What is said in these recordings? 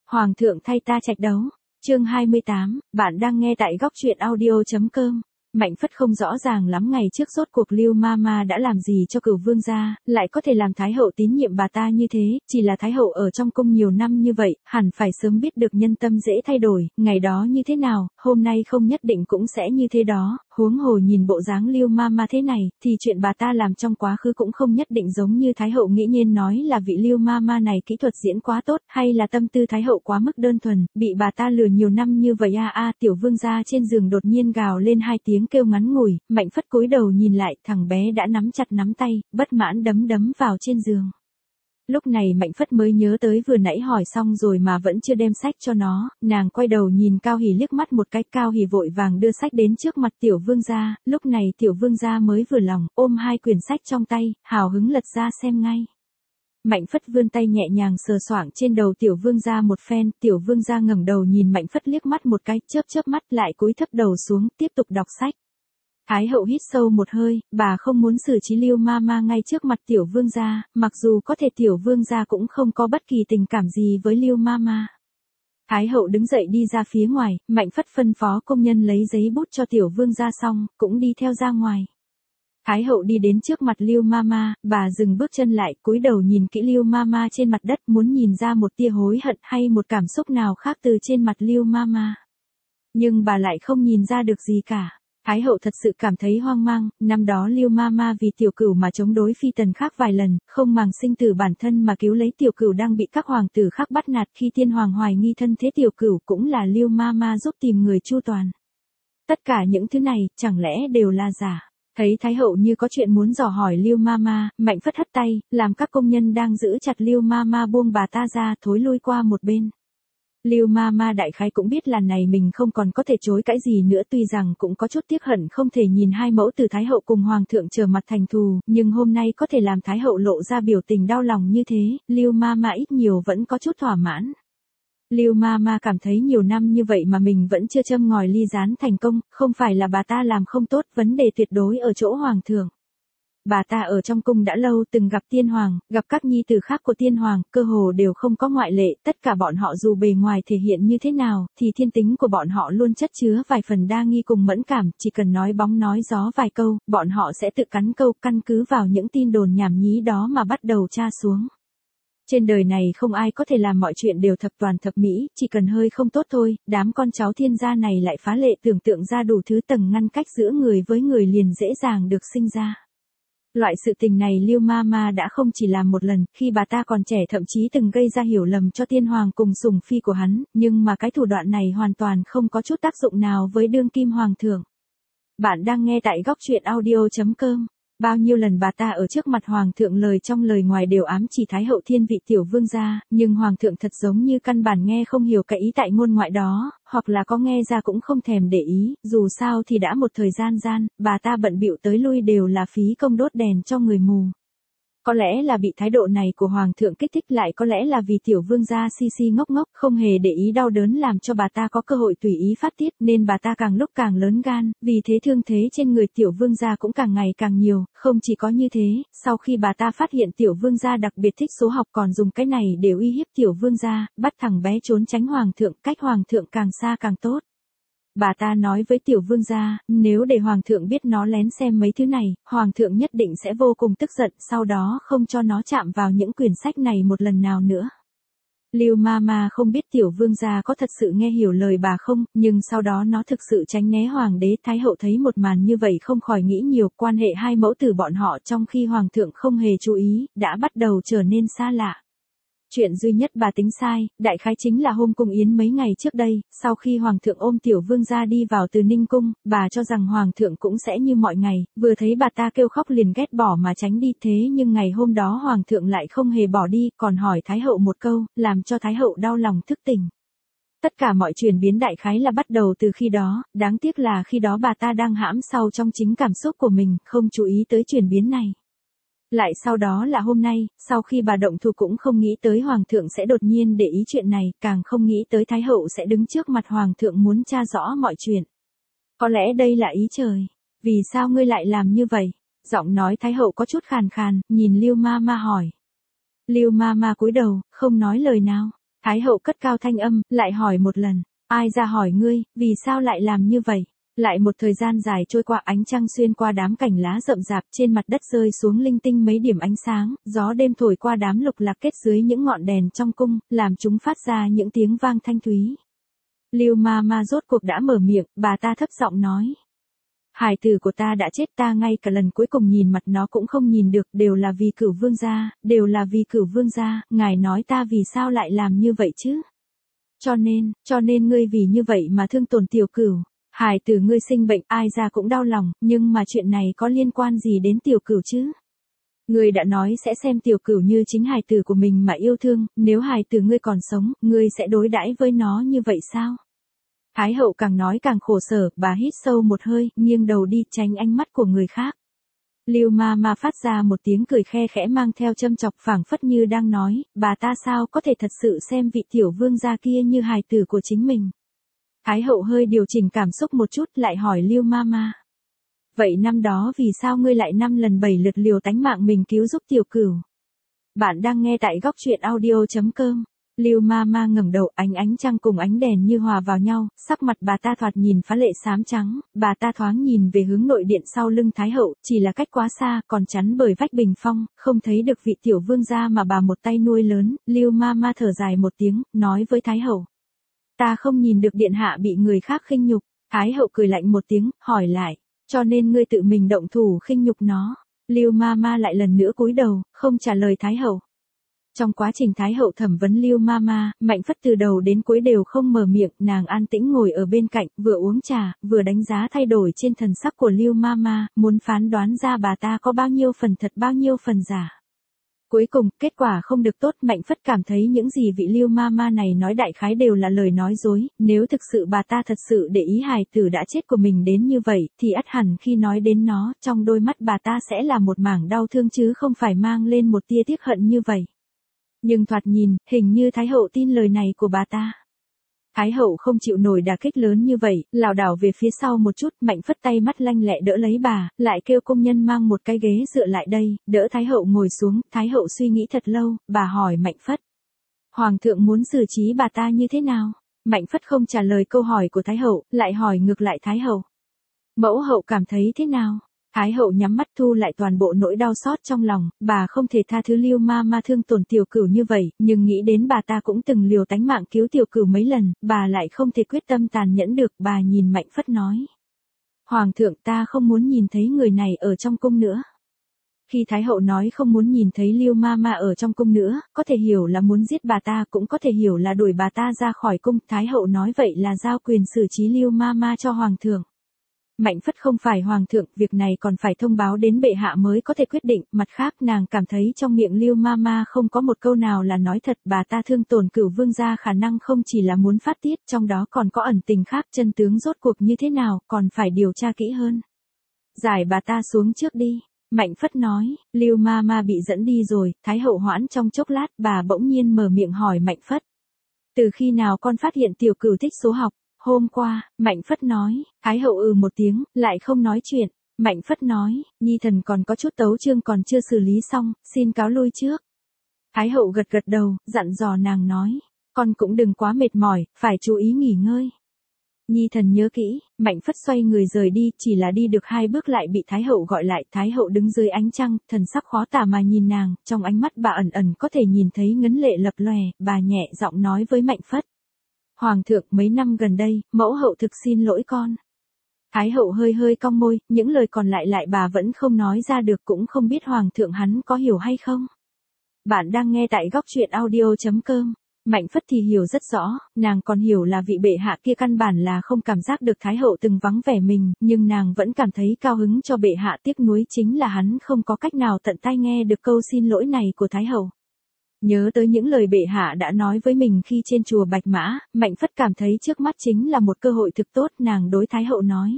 Hoàng thượng thay ta trạch đấu. Chương 28, bạn đang nghe tại góc truyện audio.com. Mạnh Phất không rõ ràng lắm ngày trước rốt cuộc Lưu Mama đã làm gì cho Cửu Vương gia, lại có thể làm Thái hậu tín nhiệm bà ta như thế, chỉ là Thái hậu ở trong cung nhiều năm như vậy, hẳn phải sớm biết được nhân tâm dễ thay đổi, ngày đó như thế nào, hôm nay không nhất định cũng sẽ như thế đó, huống hồ nhìn bộ dáng Lưu Mama thế này, thì chuyện bà ta làm trong quá khứ cũng không nhất định giống như Thái hậu nghĩ nhiên nói là vị Lưu Mama này kỹ thuật diễn quá tốt, hay là tâm tư Thái hậu quá mức đơn thuần, bị bà ta lừa nhiều năm như vậy Tiểu Vương gia trên giường đột nhiên gào lên hai tiếng kêu ngắn ngủi, Mạnh Phất cúi đầu nhìn lại, thằng bé đã nắm chặt nắm tay, bất mãn đấm vào trên giường. Lúc này Mạnh Phất mới nhớ tới vừa nãy hỏi xong rồi mà vẫn chưa đem sách cho nó, nàng quay đầu nhìn Cao Hỉ liếc mắt một cái, Cao Hỉ vội vàng đưa sách đến trước mặt Tiểu Vương gia, lúc này Tiểu Vương gia mới vừa lòng, ôm hai quyển sách trong tay, hào hứng lật ra xem ngay. Mạnh Phất vươn tay nhẹ nhàng sờ soạng trên đầu Tiểu Vương gia một phen, Tiểu Vương gia ngẩng đầu nhìn Mạnh Phất liếc mắt một cái, chớp mắt lại cúi thấp đầu xuống, tiếp tục đọc sách. Thái hậu hít sâu một hơi, bà không muốn xử trí Lưu Mama ngay trước mặt Tiểu Vương gia, mặc dù có thể Tiểu Vương gia cũng không có bất kỳ tình cảm gì với Lưu Mama. Thái hậu đứng dậy đi ra phía ngoài, Mạnh Phất phân phó công nhân lấy giấy bút cho Tiểu Vương gia xong, cũng đi theo ra ngoài. Thái hậu đi đến trước mặt Lưu Mama, bà dừng bước chân lại, cúi đầu nhìn kỹ Lưu Mama trên mặt đất, muốn nhìn ra một tia hối hận hay một cảm xúc nào khác từ trên mặt Lưu Mama. Nhưng bà lại không nhìn ra được gì cả. Thái hậu thật sự cảm thấy hoang mang, năm đó Lưu Mama vì Tiểu Cửu mà chống đối phi tần khác vài lần, không màng sinh tử bản thân mà cứu lấy Tiểu Cửu đang bị các hoàng tử khác bắt nạt, khi tiên hoàng hoài nghi thân thế Tiểu Cửu cũng là Lưu Mama giúp tìm người chu toàn. Tất cả những thứ này, chẳng lẽ đều là giả? Thấy Thái hậu như có chuyện muốn dò hỏi Lưu Mama, Mạnh Phất hất tay, làm các công nhân đang giữ chặt Lưu Mama buông bà ta ra, thối lui qua một bên. Lưu Mama đại khái cũng biết lần này mình không còn có thể chối cãi gì nữa, tuy rằng cũng có chút tiếc hận không thể nhìn hai mẫu tử Thái hậu cùng hoàng thượng trở mặt thành thù, nhưng hôm nay có thể làm Thái hậu lộ ra biểu tình đau lòng như thế, Lưu Mama ít nhiều vẫn có chút thỏa mãn. Lưu Mama cảm thấy nhiều năm như vậy mà mình vẫn chưa châm ngòi ly gián thành công, không phải là bà ta làm không tốt, vấn đề tuyệt đối ở chỗ hoàng thượng. Bà ta ở trong cung đã lâu, từng gặp tiên hoàng, gặp các nhi tử khác của tiên hoàng, cơ hồ đều không có ngoại lệ, tất cả bọn họ dù bề ngoài thể hiện như thế nào, thì thiên tính của bọn họ luôn chất chứa vài phần đa nghi cùng mẫn cảm, chỉ cần nói bóng nói gió vài câu, bọn họ sẽ tự cắn câu, căn cứ vào những tin đồn nhảm nhí đó mà bắt đầu tra xuống. Trên đời này không ai có thể làm mọi chuyện đều thập toàn thập mỹ, chỉ cần hơi không tốt thôi, đám con cháu thiên gia này lại phá lệ tưởng tượng ra đủ thứ tầng ngăn cách giữa người với người liền dễ dàng được sinh ra. Loại sự tình này Lưu Mama đã không chỉ làm một lần, khi bà ta còn trẻ thậm chí từng gây ra hiểu lầm cho tiên hoàng cùng sủng phi của hắn, nhưng mà cái thủ đoạn này hoàn toàn không có chút tác dụng nào với đương kim hoàng thượng. Bạn đang nghe tại góc truyện audio.com. Bao nhiêu lần bà ta ở trước mặt hoàng thượng lời trong lời ngoài đều ám chỉ Thái hậu thiên vị Tiểu Vương gia, nhưng hoàng thượng thật giống như căn bản nghe không hiểu cái ý tại ngôn ngoại đó, hoặc là có nghe ra cũng không thèm để ý, dù sao thì đã một thời gian, bà ta bận bịu tới lui đều là phí công đốt đèn cho người mù. Có lẽ là bị thái độ này của hoàng thượng kích thích, lại có lẽ là vì Tiểu Vương gia si ngốc, không hề để ý đau đớn làm cho bà ta có cơ hội tùy ý phát tiết, nên bà ta càng lúc càng lớn gan, vì thế thương thế trên người Tiểu Vương gia cũng càng ngày càng nhiều, không chỉ có như thế, sau khi bà ta phát hiện Tiểu Vương gia đặc biệt thích số học còn dùng cái này để uy hiếp Tiểu Vương gia, bắt thằng bé trốn tránh hoàng thượng, cách hoàng thượng càng xa càng tốt. Bà ta nói với Tiểu Vương gia, nếu để hoàng thượng biết nó lén xem mấy thứ này, hoàng thượng nhất định sẽ vô cùng tức giận, sau đó không cho nó chạm vào những quyển sách này một lần nào nữa. Lưu Mama không biết Tiểu Vương gia có thật sự nghe hiểu lời bà không, nhưng sau đó nó thực sự tránh né hoàng đế. Thái hậu thấy một màn như vậy không khỏi nghĩ nhiều, quan hệ hai mẫu tử bọn họ trong khi hoàng thượng không hề chú ý, đã bắt đầu trở nên xa lạ. Chuyện duy nhất bà tính sai, đại khái chính là hôm cung yến mấy ngày trước đây, sau khi hoàng thượng ôm Tiểu Vương gia đi vào từ Ninh cung, bà cho rằng hoàng thượng cũng sẽ như mọi ngày, vừa thấy bà ta kêu khóc liền ghét bỏ mà tránh đi, thế nhưng ngày hôm đó hoàng thượng lại không hề bỏ đi, còn hỏi Thái hậu một câu, làm cho Thái hậu đau lòng thức tỉnh. Tất cả mọi chuyển biến đại khái là bắt đầu từ khi đó, đáng tiếc là khi đó bà ta đang hãm sâu trong chính cảm xúc của mình, không chú ý tới chuyển biến này. Lại sau đó là hôm nay, sau khi bà động thủ cũng không nghĩ tới hoàng thượng sẽ đột nhiên để ý chuyện này, càng không nghĩ tới Thái hậu sẽ đứng trước mặt hoàng thượng muốn tra rõ mọi chuyện. Có lẽ đây là ý trời. Vì sao ngươi lại làm như vậy? Giọng nói Thái hậu có chút khàn khàn, nhìn Lưu Mama hỏi. Lưu Mama cúi đầu, không nói lời nào. Thái hậu cất cao thanh âm, lại hỏi một lần, ai ra hỏi ngươi, vì sao lại làm như vậy? Lại một thời gian dài trôi qua, ánh trăng xuyên qua đám cành lá rậm rạp, trên mặt đất rơi xuống linh tinh mấy điểm ánh sáng, gió đêm thổi qua đám lục lạc kết dưới những ngọn đèn trong cung, làm chúng phát ra những tiếng vang thanh thúy. Lưu ma ma rốt cuộc đã mở miệng, bà ta thấp giọng nói. Hài tử của ta đã chết, ta ngay cả lần cuối cùng nhìn mặt nó cũng không nhìn được, đều là vì Cửu vương gia, đều là vì Cửu vương gia, ngài nói ta vì sao lại làm như vậy chứ? Cho nên ngươi vì như vậy mà thương tổn tiểu Cửu. Hài tử ngươi sinh bệnh, ai ra cũng đau lòng, nhưng mà chuyện này có liên quan gì đến tiểu Cửu chứ? Ngươi đã nói sẽ xem tiểu Cửu như chính hài tử của mình mà yêu thương, nếu hài tử ngươi còn sống, ngươi sẽ đối đãi với nó như vậy sao? Thái hậu càng nói càng khổ sở, bà hít sâu một hơi, nghiêng đầu đi tránh ánh mắt của người khác. Lưu ma ma phát ra một tiếng cười khe khẽ mang theo châm chọc, phảng phất như đang nói, bà ta sao có thể thật sự xem vị tiểu vương gia kia như hài tử của chính mình. Thái hậu hơi điều chỉnh cảm xúc một chút, lại hỏi Lưu ma ma. Vậy năm đó vì sao ngươi lại 5 lần 7 lượt liều tánh mạng mình cứu giúp tiểu Cửu? Bạn đang nghe tại góc truyện audio.com. Lưu ma ma ngẩng đầu, ánh trăng cùng ánh đèn như hòa vào nhau, sắc mặt bà ta thoạt nhìn phá lệ xám trắng, bà ta thoáng nhìn về hướng nội điện sau lưng Thái hậu, chỉ là cách quá xa, còn chắn bởi vách bình phong, không thấy được vị tiểu vương gia mà bà một tay nuôi lớn. Lưu ma ma thở dài một tiếng, nói với Thái hậu. Ta không nhìn được điện hạ bị người khác khinh nhục. Thái hậu cười lạnh một tiếng, hỏi lại, cho nên ngươi tự mình động thủ khinh nhục nó. Lưu ma ma lại lần nữa cúi đầu, không trả lời Thái hậu. Trong quá trình Thái hậu thẩm vấn Lưu ma ma, Mạnh Phất từ đầu đến cuối đều không mở miệng, nàng an tĩnh ngồi ở bên cạnh, vừa uống trà, vừa đánh giá thay đổi trên thần sắc của Lưu ma ma, muốn phán đoán ra bà ta có bao nhiêu phần thật bao nhiêu phần giả. Cuối cùng, kết quả không được tốt, Mạnh Phất cảm thấy những gì vị Lưu ma ma này nói đại khái đều là lời nói dối, nếu thực sự bà ta thật sự để ý hài tử đã chết của mình đến như vậy, thì ắt hẳn khi nói đến nó, trong đôi mắt bà ta sẽ là một mảng đau thương chứ không phải mang lên một tia tiếc hận như vậy. Nhưng thoạt nhìn, hình như Thái hậu tin lời này của bà ta. Thái hậu không chịu nổi đả kích lớn như vậy, lảo đảo về phía sau một chút, Mạnh Phất tay mắt lanh lẹ đỡ lấy bà, lại kêu công nhân mang một cái ghế dựa lại đây, đỡ Thái hậu ngồi xuống. Thái hậu suy nghĩ thật lâu, bà hỏi Mạnh Phất. Hoàng thượng muốn xử trí bà ta như thế nào? Mạnh Phất không trả lời câu hỏi của Thái hậu, lại hỏi ngược lại Thái hậu. Mẫu hậu cảm thấy thế nào? Thái hậu nhắm mắt thu lại toàn bộ nỗi đau xót trong lòng, bà không thể tha thứ Lưu ma ma thương tổn tiểu Cửu như vậy, nhưng nghĩ đến bà ta cũng từng liều tánh mạng cứu tiểu Cửu mấy lần, bà lại không thể quyết tâm tàn nhẫn được, bà nhìn Mạnh Phất nói. Hoàng thượng, ta không muốn nhìn thấy người này ở trong cung nữa. Khi Thái hậu nói không muốn nhìn thấy Lưu ma ma ở trong cung nữa, có thể hiểu là muốn giết bà ta, cũng có thể hiểu là đuổi bà ta ra khỏi cung. Thái hậu nói vậy là giao quyền xử trí Lưu ma ma cho Hoàng thượng. Mạnh Phất không phải hoàng thượng, việc này còn phải thông báo đến bệ hạ mới có thể quyết định, mặt khác nàng cảm thấy trong miệng Lưu ma ma không có một câu nào là nói thật, bà ta thương tổn Cửu vương gia khả năng không chỉ là muốn phát tiết, trong đó còn có ẩn tình khác, chân tướng rốt cuộc như thế nào, còn phải điều tra kỹ hơn. Giải bà ta xuống trước đi. Mạnh Phất nói, Lưu ma ma bị dẫn đi rồi. Thái hậu hoãn trong chốc lát, bà bỗng nhiên mở miệng hỏi Mạnh Phất. Từ khi nào con phát hiện tiểu Cửu thích số học? Hôm qua, Mạnh Phất nói. Thái hậu một tiếng, lại không nói chuyện. Mạnh Phất nói, nhi thần còn có chút tấu chương còn chưa xử lý xong, xin cáo lui trước. Thái hậu gật gật đầu, dặn dò nàng nói, con cũng đừng quá mệt mỏi, phải chú ý nghỉ ngơi. Nhi thần nhớ kỹ. Mạnh Phất xoay người rời đi, chỉ là đi được 2 bước lại bị Thái hậu gọi lại. Thái hậu đứng dưới ánh trăng, thần sắc khó tả mà nhìn nàng, trong ánh mắt bà ẩn ẩn có thể nhìn thấy ngấn lệ lập lòe, bà nhẹ giọng nói với Mạnh Phất. Hoàng thượng, mấy năm gần đây, mẫu hậu thực xin lỗi con. Thái hậu hơi cong môi, những lời còn lại bà vẫn không nói ra được, cũng không biết hoàng thượng hắn có hiểu hay không. Bạn đang nghe tại góc truyện audio.com. Mạnh Phất thì hiểu rất rõ, nàng còn hiểu là vị bệ hạ kia căn bản là không cảm giác được Thái hậu từng vắng vẻ mình, nhưng nàng vẫn cảm thấy cao hứng cho bệ hạ, tiếc nuối chính là hắn không có cách nào tận tai nghe được câu xin lỗi này của Thái hậu. Nhớ tới những lời bệ hạ đã nói với mình khi trên chùa Bạch Mã, Mạnh Phất cảm thấy trước mắt chính là một cơ hội thực tốt, nàng đối Thái hậu nói.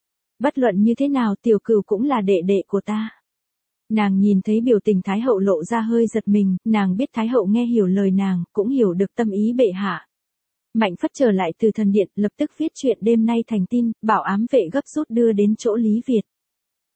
Bất luận như thế nào tiểu Cửu cũng là đệ đệ của ta. Nàng nhìn thấy biểu tình Thái hậu lộ ra hơi giật mình, nàng biết Thái hậu nghe hiểu lời nàng, cũng hiểu được tâm ý bệ hạ. Mạnh Phất trở lại từ thần điện, lập tức viết chuyện đêm nay thành tin, bảo ám vệ gấp rút đưa đến chỗ Lý Việt.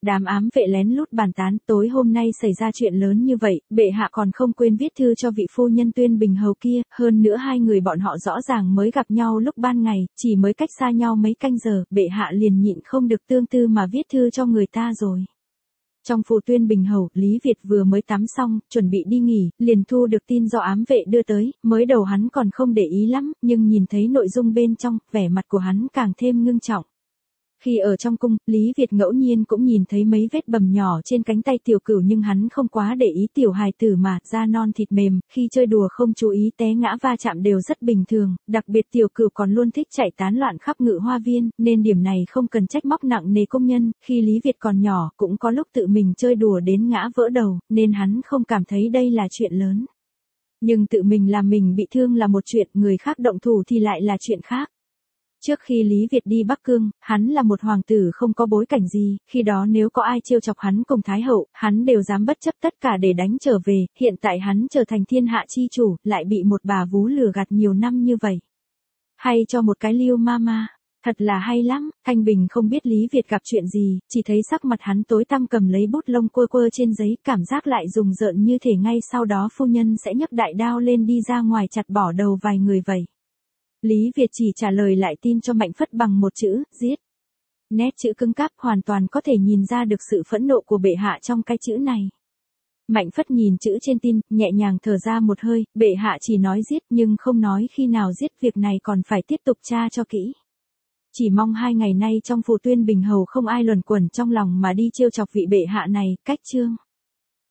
Đám ám vệ lén lút bàn tán, tối hôm nay xảy ra chuyện lớn như vậy, bệ hạ còn không quên viết thư cho vị phu nhân Tuyên Bình hầu kia, hơn nữa hai người bọn họ rõ ràng mới gặp nhau lúc ban ngày, chỉ mới cách xa nhau mấy canh giờ, bệ hạ liền nhịn không được tương tư mà viết thư cho người ta rồi. Trong phủ Tuyên Bình hầu, Lý Việt vừa mới tắm xong, chuẩn bị đi nghỉ, liền thu được tin do ám vệ đưa tới, mới đầu hắn còn không để ý lắm, nhưng nhìn thấy nội dung bên trong, vẻ mặt của hắn càng thêm ngưng trọng. Khi ở trong cung, Lý Việt ngẫu nhiên cũng nhìn thấy mấy vết bầm nhỏ trên cánh tay tiểu cửu nhưng hắn không quá để ý tiểu hài tử mà, da non thịt mềm, khi chơi đùa không chú ý té ngã va chạm đều rất bình thường, đặc biệt tiểu cửu còn luôn thích chạy tán loạn khắp ngự hoa viên, nên điểm này không cần trách móc nặng nề công nhân, khi Lý Việt còn nhỏ cũng có lúc tự mình chơi đùa đến ngã vỡ đầu, nên hắn không cảm thấy đây là chuyện lớn. Nhưng tự mình làm mình bị thương là một chuyện, người khác động thủ thì lại là chuyện khác. Trước khi Lý Việt đi Bắc Cương, hắn là một hoàng tử không có bối cảnh gì, khi đó nếu có ai trêu chọc hắn cùng Thái hậu, hắn đều dám bất chấp tất cả để đánh trở về, hiện tại hắn trở thành thiên hạ chi chủ, lại bị một bà vú lừa gạt nhiều năm như vậy. Hay cho một cái Lưu Mama, thật là hay lắm, Thanh Bình không biết Lý Việt gặp chuyện gì, chỉ thấy sắc mặt hắn tối tăm cầm lấy bút lông quơ quơ trên giấy, cảm giác lại rùng rợn như thể ngay sau đó phu nhân sẽ nhấc đại đao lên đi ra ngoài chặt bỏ đầu vài người vậy. Lý Việt chỉ trả lời lại tin cho Mạnh Phất bằng một chữ, giết. Nét chữ cứng cáp hoàn toàn có thể nhìn ra được sự phẫn nộ của bệ hạ trong cái chữ này. Mạnh Phất nhìn chữ trên tin, nhẹ nhàng thở ra một hơi, bệ hạ chỉ nói giết nhưng không nói khi nào giết, việc này còn phải tiếp tục tra cho kỹ. Chỉ mong 2 ngày nay trong phủ Tuyên Bình hầu không ai luẩn quẩn trong lòng mà đi trêu chọc vị bệ hạ này, cách chương.